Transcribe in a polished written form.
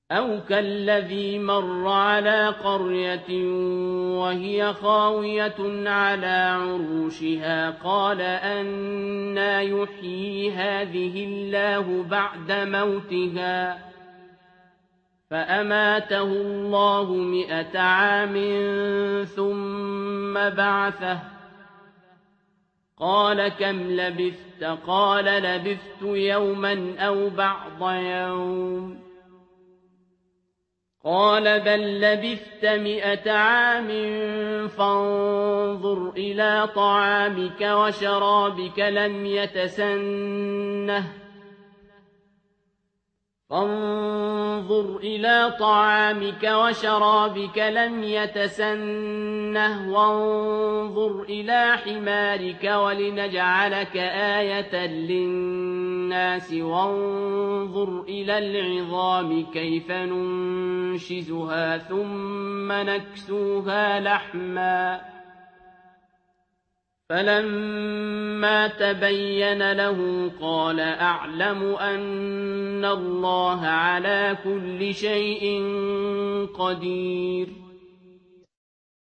أَوْ كَالَّذِي مَرَّ عَلَىٰ قَرْيَةٍ وَهِيَ خَاوِيَةٌ عَلَىٰ عُرُوشِهَا قَالَ أَنَّىٰ يُحْيِي هَٰذِهِ اللَّهُ بَعْدَ مَوْتِهَا ۖ فَأَمَاتَهُ اللَّهُ 100 عَامٍ ثُمَّ بَعَثَهُ ۖ قَالَ كَمْ لَبِثْتَ ۖ قَالَ لَبِثْتُ يَوْمًا أَوْ بَعْضَ يَوْمٍ ۖ قَالَ بَل لَّبِثْتَ 100 عَامٍ فَانظُرْ إِلَىٰ طَعَامِكَ وَشَرَابِكَ لَمْ يَتَسَنَّهْ وَانظُرْ إِلَىٰ حِمَارِكَ وَلِنَجْعَلَكَ آيَةً لِّلنَّاسِ وَانظُرْ إِلَى الْعِظَامِ كَيْفَ نُنشِزُهَا ثُمَّ نَكْسُوهَا لَحْمًا ۚ فَلَمَّا تَبَيَّنَ لَهُ قَالَ أَعْلَمُ أَنَّ اللَّهَ عَلَىٰ كُلِّ شَيْءٍ قَدِيرٌ